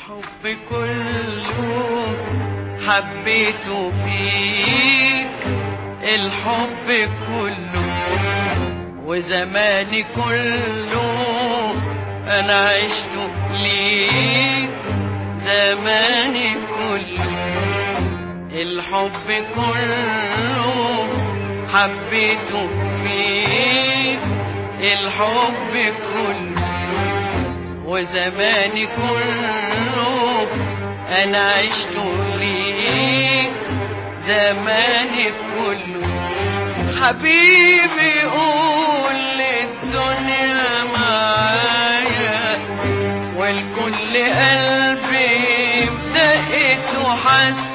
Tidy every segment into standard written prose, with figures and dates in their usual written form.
الحب كله حبيته فيك، الحب كله وزماني كله انا عشته ليك، زماني كله الحب كله حبيته فيك، الحب كله وزماني كله انا عشت ليك، زماني كله. حبيبي قول للدنيا معايا والكل قلبي بدقت وحس،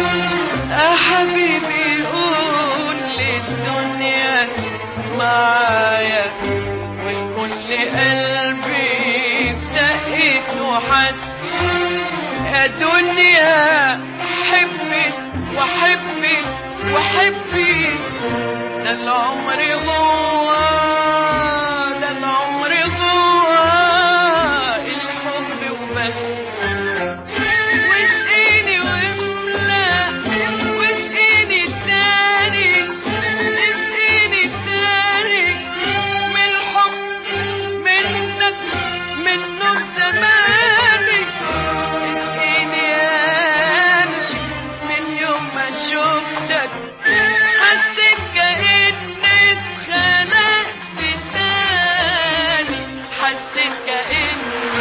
حبيبي قول للدنيا معايا والكل قلبي بدقت وحس. يا دنيا حبي وحبي وحبي، ده العمر جوا، ده العمر جوا الحب وبس. واسقيني واملا واسقيني التاني، اسقيني التاني من الحب منك من نور زماني. اسقيني يا قلبي من يوم ما شفتك حسيت كأني اتخلقت تاني، حسيت كأني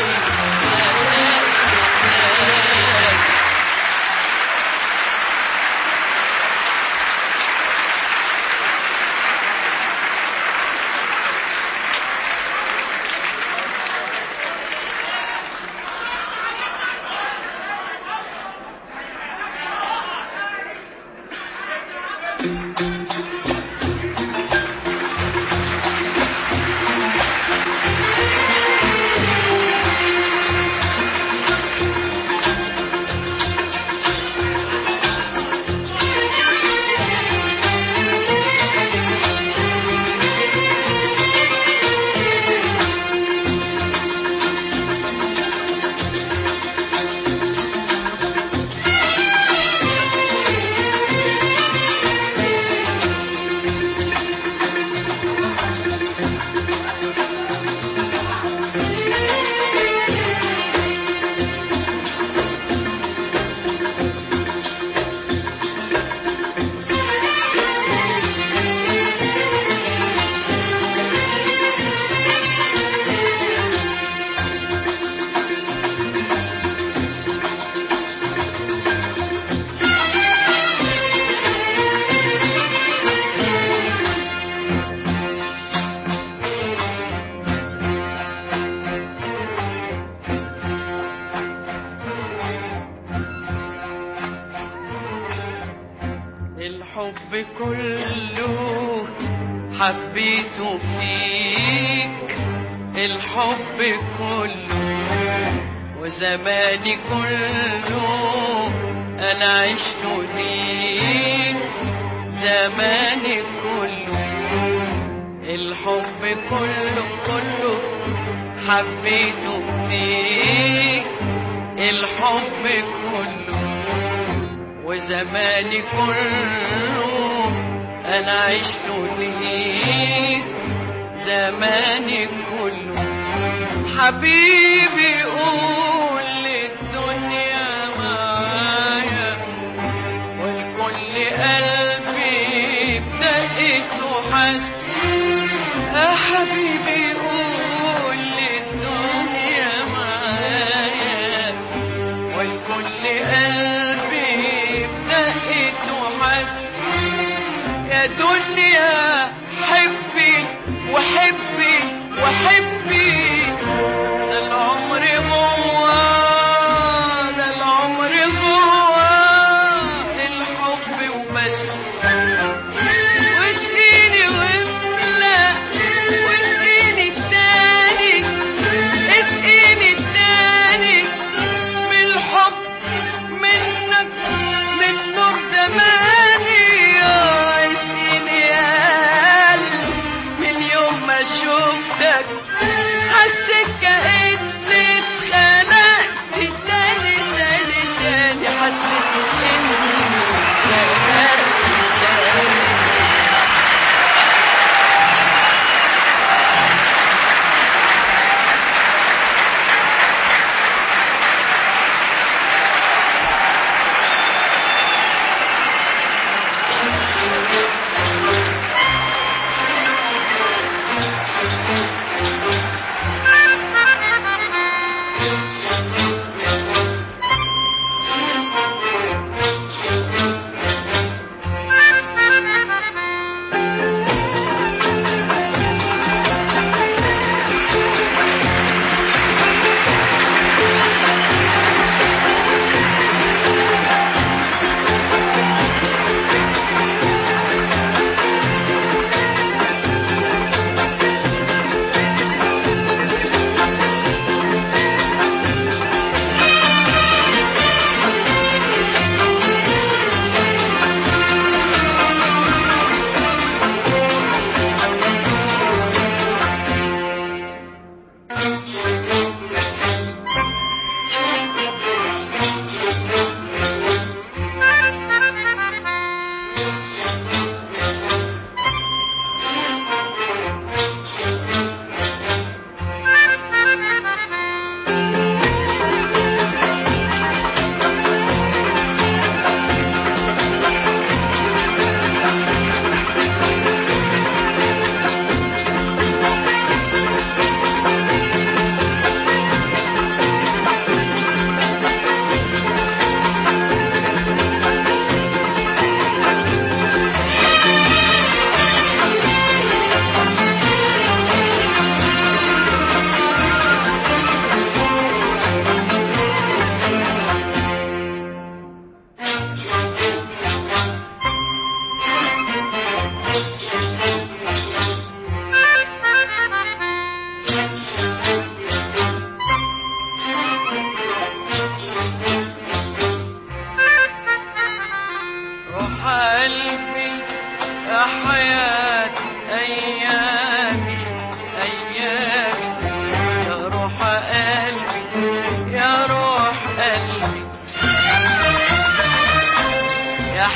الحب كله حبيته فيك، الحب كله وزماني كله انا عشت ليك، زماني كله الحب كله كله حبيته فيك، الحب كله وزماني كله انا عشت ليك، زماني كله. حبيبي قول للدنيا معايا والكل قلبي بدقت وحس، حبيبي قول للدنيا معايا والكل قلبي بدقت وحس. يا دنيا حبي وحبي وحبي، ده العمر جوا، ده العمر جوا الحب وبس. واسقيني واملا واسقيني التاني، اسقيني التاني من الحب منك من نور زماني. اسقيني يا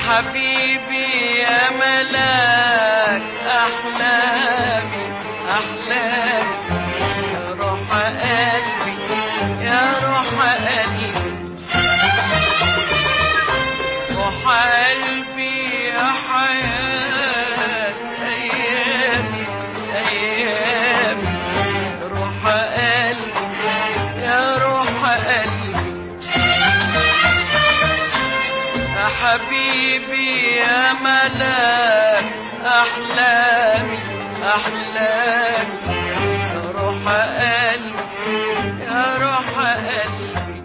حبيبي يا ملاك أحلامي أحلامي يا روح قلبي يا روح قلبي روح قلبي يا حياة أيامي أيامي روح قلبي يا روح قلبي يا حبيبي يا ملاك أحلامي أحلامي يا روح قلبي يا روح قلبي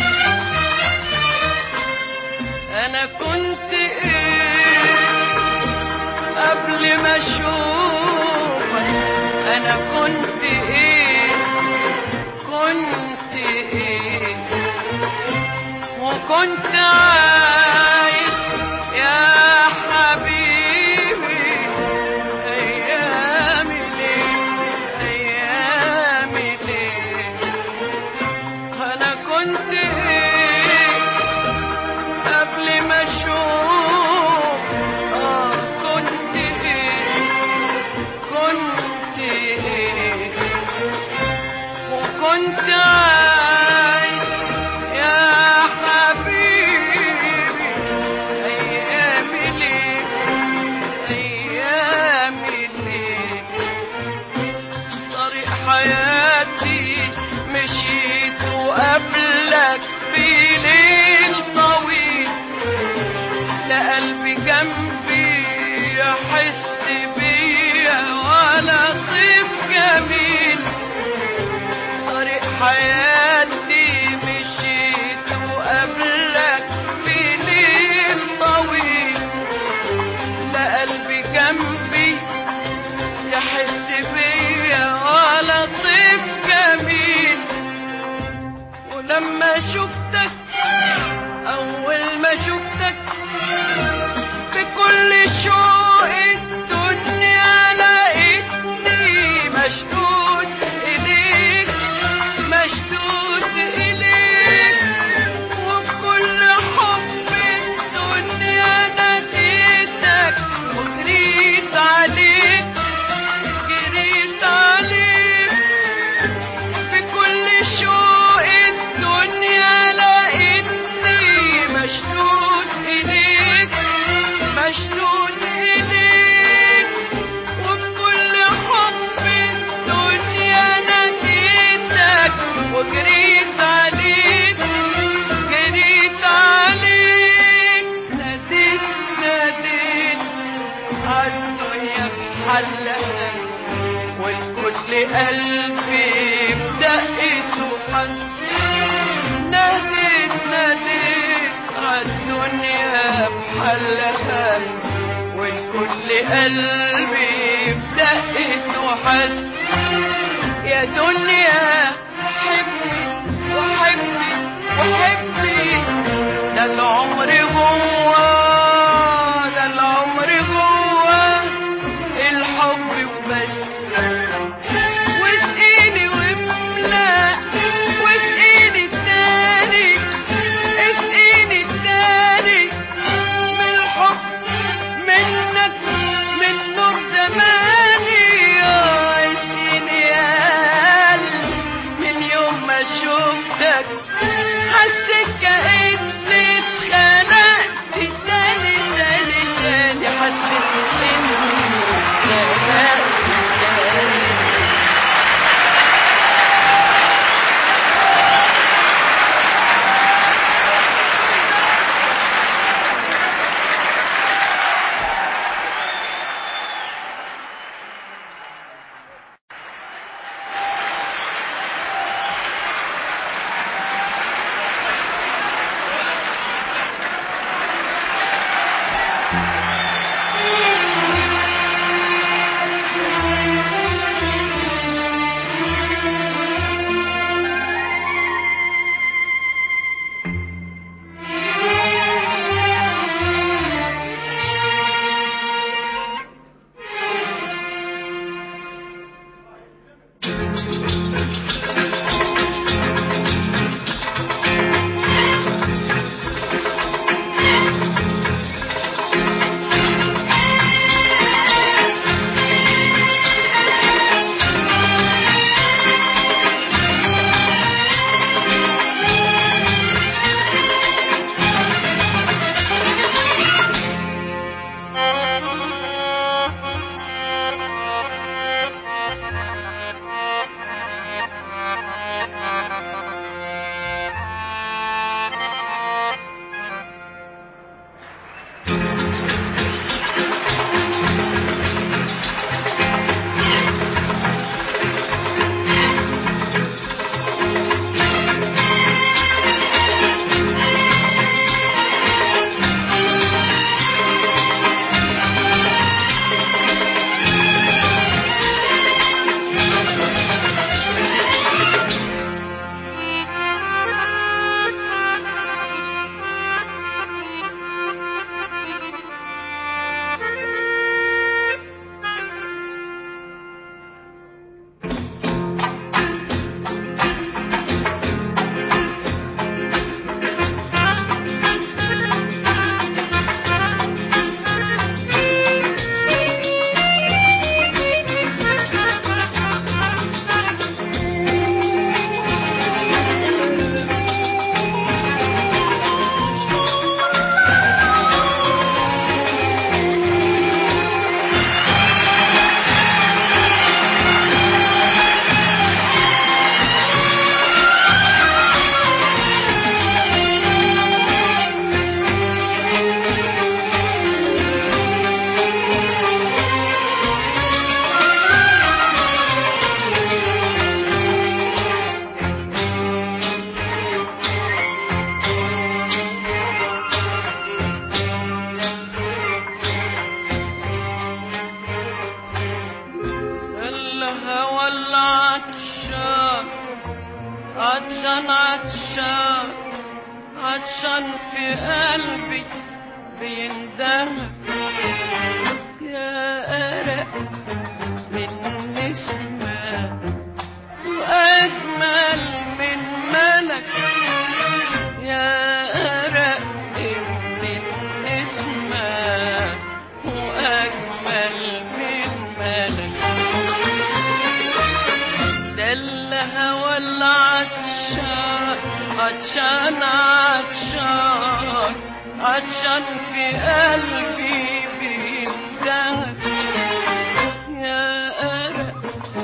أنا كنت إيه قبل ما أشوفك أنا كنت إيه كنت إيه وكنت عايش يا حبيبي أيامي ليه أيامي ليه أنا كنت إيه قبل ما أشوف كنت إيه كنت إيه وكنت عايش يا حبيبي أيامي ليه أيامي ليه طريق حياتي مشيت وقبلك في ليل طويل لا قلبي جنبي يحس بيا ولا طيف جميل طريق حياتي مشيت وقبلك في ليل طويل لا قلبي جنبي يحس بيا ولا طيف جميل ولما شفتك أول ما شفتك بكل شوق الدنيا لقيتني مشدود إليك مشدود إليك وبكل حب الدنيا ناديتك وجريت عليك جريت عليك بكل شوق الدنيا لقيتني مشدود إليك مشدود إليك وبكل حب الدنيا ناديتك وجريت عليك جريت عليك ناديت ناديت عالدنيا بحلها والكل قلبي بدقته حس ناديت ناديت عالدنيا بحلها والكل قلبي بدقته حس يا دنيا حبي وحبي وحبي ده العمر جوا ده العمر جوا الحب وبس واسقيني واملأ واسقيني التاني اسقيني التاني من الحب منك من نور زماني اسقيني يا قلبي من يوم ما شفتك حسيت كأني اتخنقت تاني تاني تاني حسيت إني اتخنقت تاني عطشان عطشان عطشان في قلبي بيندهك يا أرق من نسمة وأجمل من ملك يا أرق من نسمة وأجمل من ملك ده الهوى العطشان عطشان عطشان عطشان في قلبي بيندهك يا أرق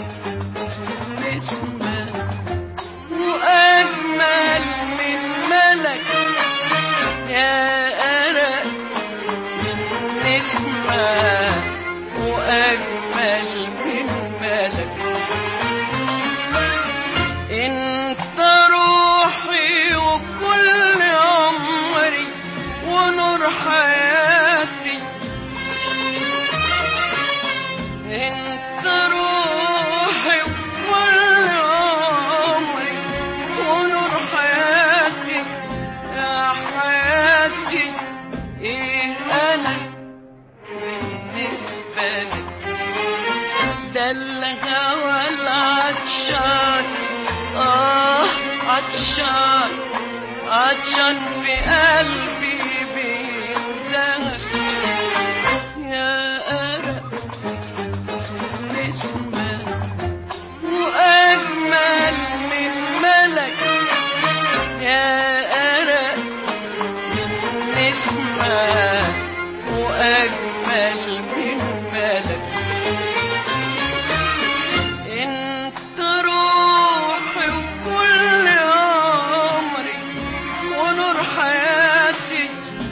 نسمة وأجمل من ملك يا أرق من نسمة وأجمل من ملك انت روحي وكل عمري ونور حياتي انت روحي وكل عمري ونور حياتي يا حياتي ايه انا بالنسبة لك ده الهوى العطشان عطشان عطشان في قلبي بيندهك يا أرق نسمة وأجمل من ملك يا أرق من نسمة وأجمل من ملك انت روحي وكل عمري ونور حياتي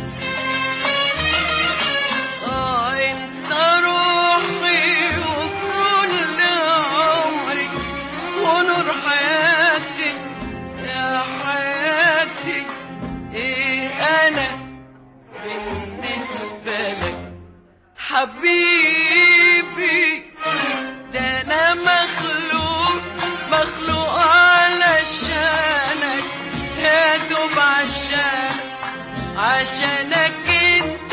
انت روحي وكل عمري ونور حياتي يا حياتي ايه انا بالنسبة لك حبيبي ده انا مخلوق مخلوق علشانك يا دوب عشانك انت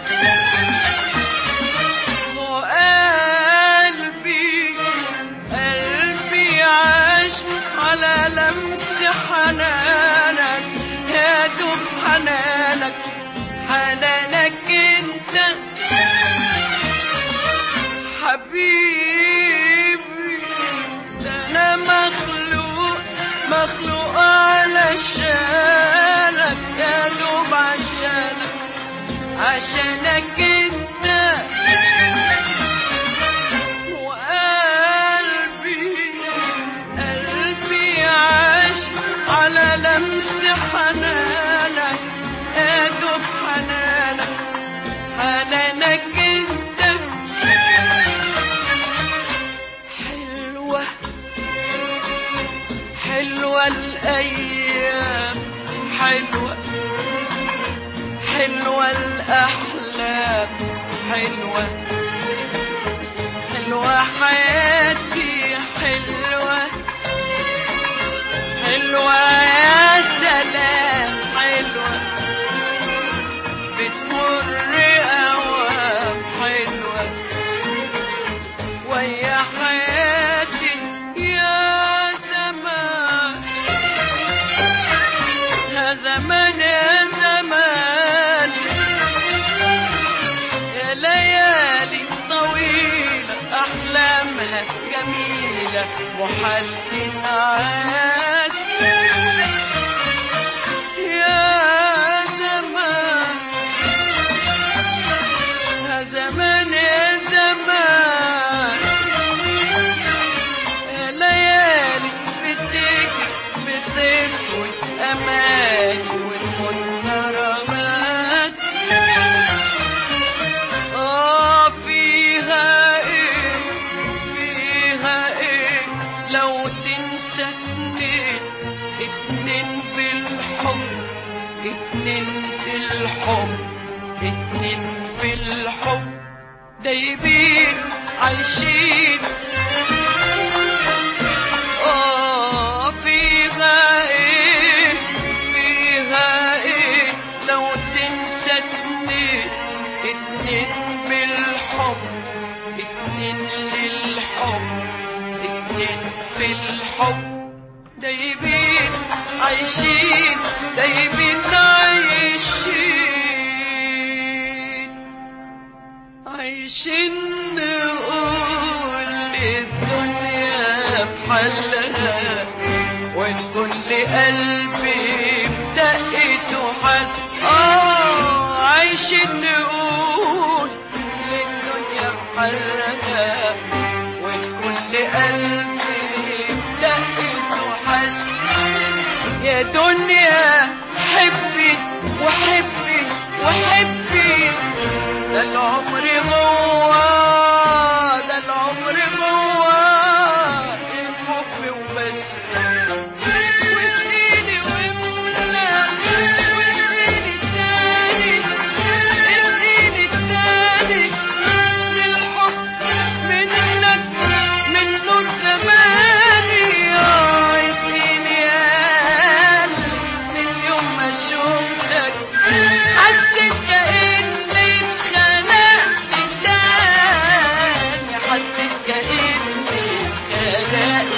وقلبي عاش على لمس حنانك يا دوب حنانك انت حبيبي ده انا مخلوق علشانك يا دوب عشانك انت وقلبي عاش على لمس حنانك يا دوب حنانك انت حلوة الأيام حلوة الأحلام حلوة حياتي حلوة يا سلام حلوة بتمر أوام حلوة ويا حياتي يا زمان يا زمان يا ليالي طويلة أحلامها جميلة محال تنعاد يا زمان يا زمان يا ليالي بتطوي أمان والمنرمات فيها ايه لو تنسى اتنين بالحب دايبين عايشين فيها ايه عايشين دايبين عايشين نقول للدنيا بحلها والكل قلبي بدقت وحس عايشين نقول للدنيا بحلها والكل قلبي بدقت وحس يا دنيا حبي وحبي وحبي ده العمر جوا ده العمر جوا الحب وبس وسنيني واملا وسنيني التاني السنين التاني للحب منك من نور زماني عايشيني يا قلبي من يوم ما شفتك حسيت كأني اتخنقت تاني حسيت كأني اتخنقت تاني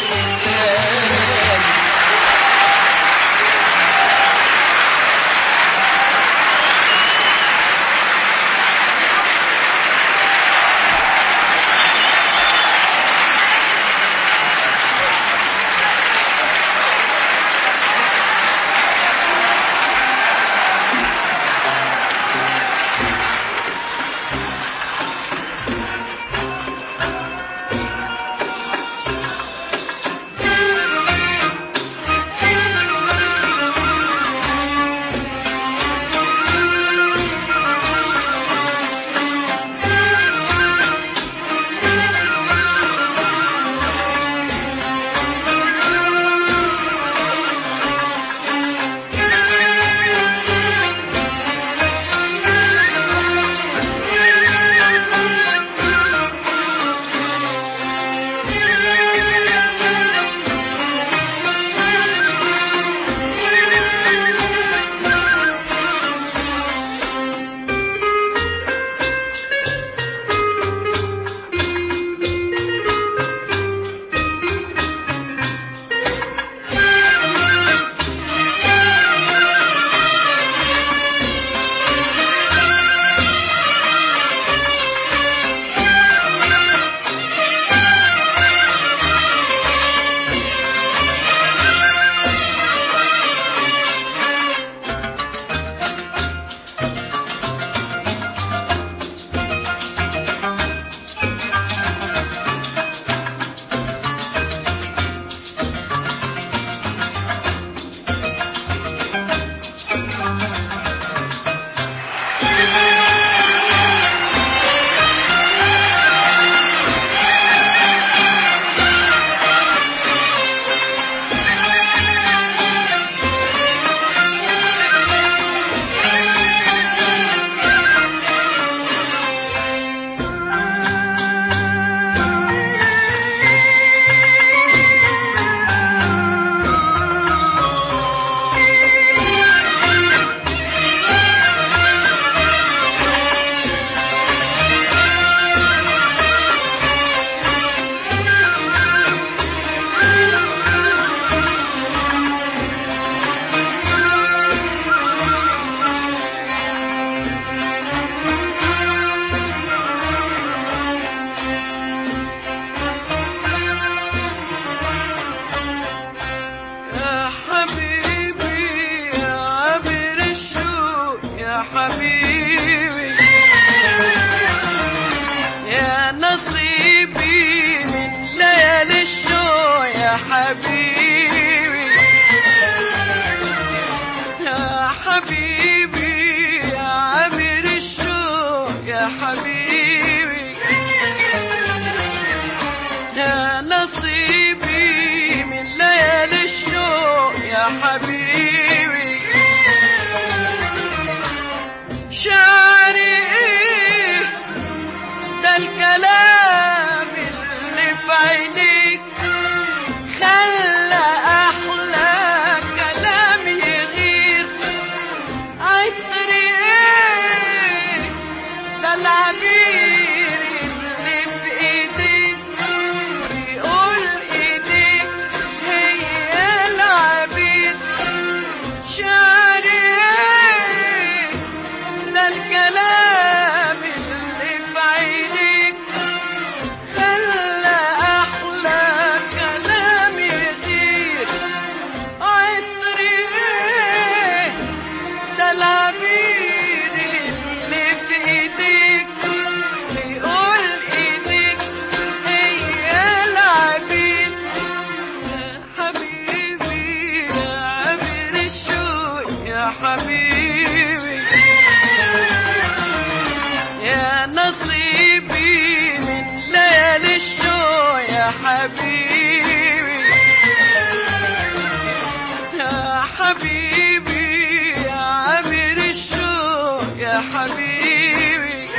حبيبي يا عامر الشوق يا حبيبي،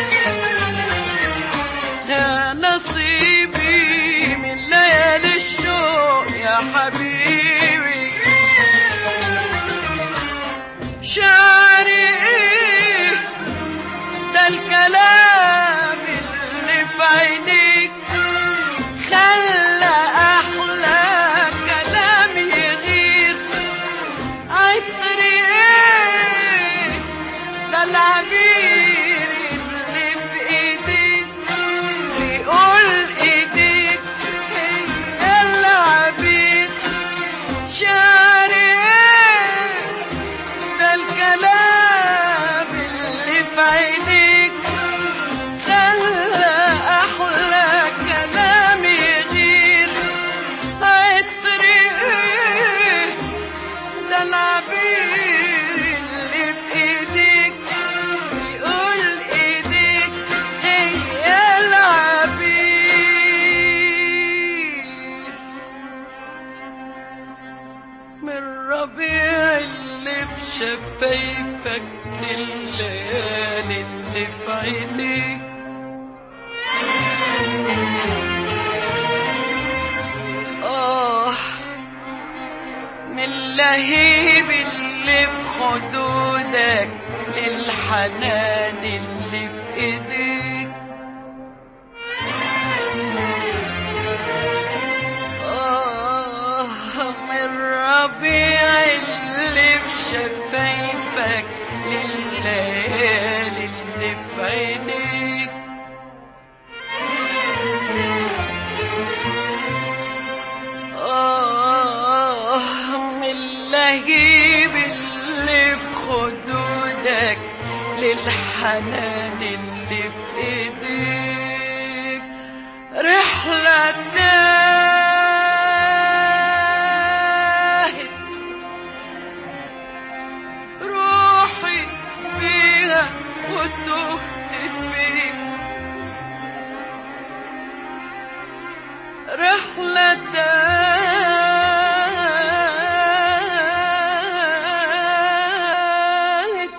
يا نصيبي من ليالي الشوق يا حبيبي. شعري ايه ده الكلام اللي في عينيك خلى احلى كلام يغير. عطري ايه ده العبير اللي في ايديك بيقول ايديك هي العبير. شعري ايه ده الكلام اللي في عينيك خلى احلى كلام يغير. عطري ايه ده العبير اللي في ايديك بيقول ايديك هي العبير. من ربيع اللي في شفايفك الليالي اللي في عينيك من اللهيب اللي في خدودك للحنان اللي في ايديك. من ربيع اللي في شفايفك لليالي اللي في عينيك. من اللهيب اللي في خدودك للحنان اللي في ايديك. رحلة تاهت روحي فيها وتهت فيك. رحلة تاهت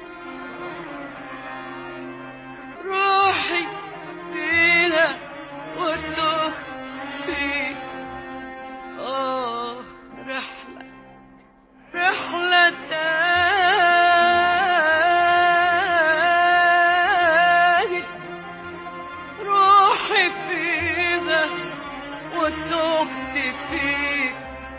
روحي فيها وتهت فيك. رحلة تاهت روحي فيها وتهت فيك.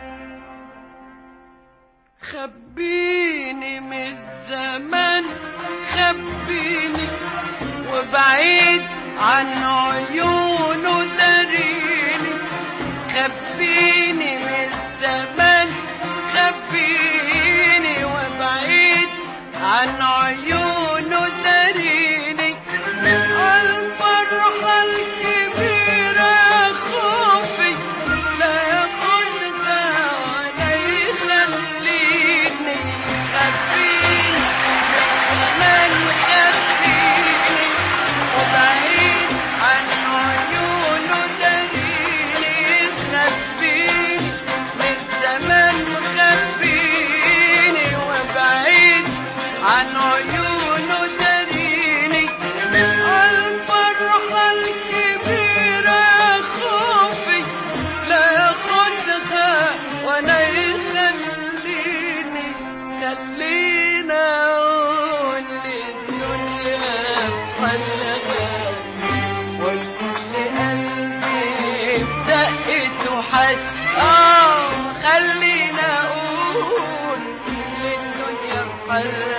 خبيني من الزمان خبيني وبعيد عن عيونه داريني. خبيني من الزمان خبيني وبعيد عن عيونه داريني. الفرحة الكبيرة خوفي لا ياخدها ولا يخليني. خبيني من خبيني وبعيد عن عيونه داريني. خبيني من زمان خبيني وبعيد عن عيونه داريني. الفرحة الكبيرة خوفي لا ياخدها ولا يخليني. خلينا اقول للدنيا بحلها والكل قلبي بدقت وحس. خلينا اقول للدنيا بحلها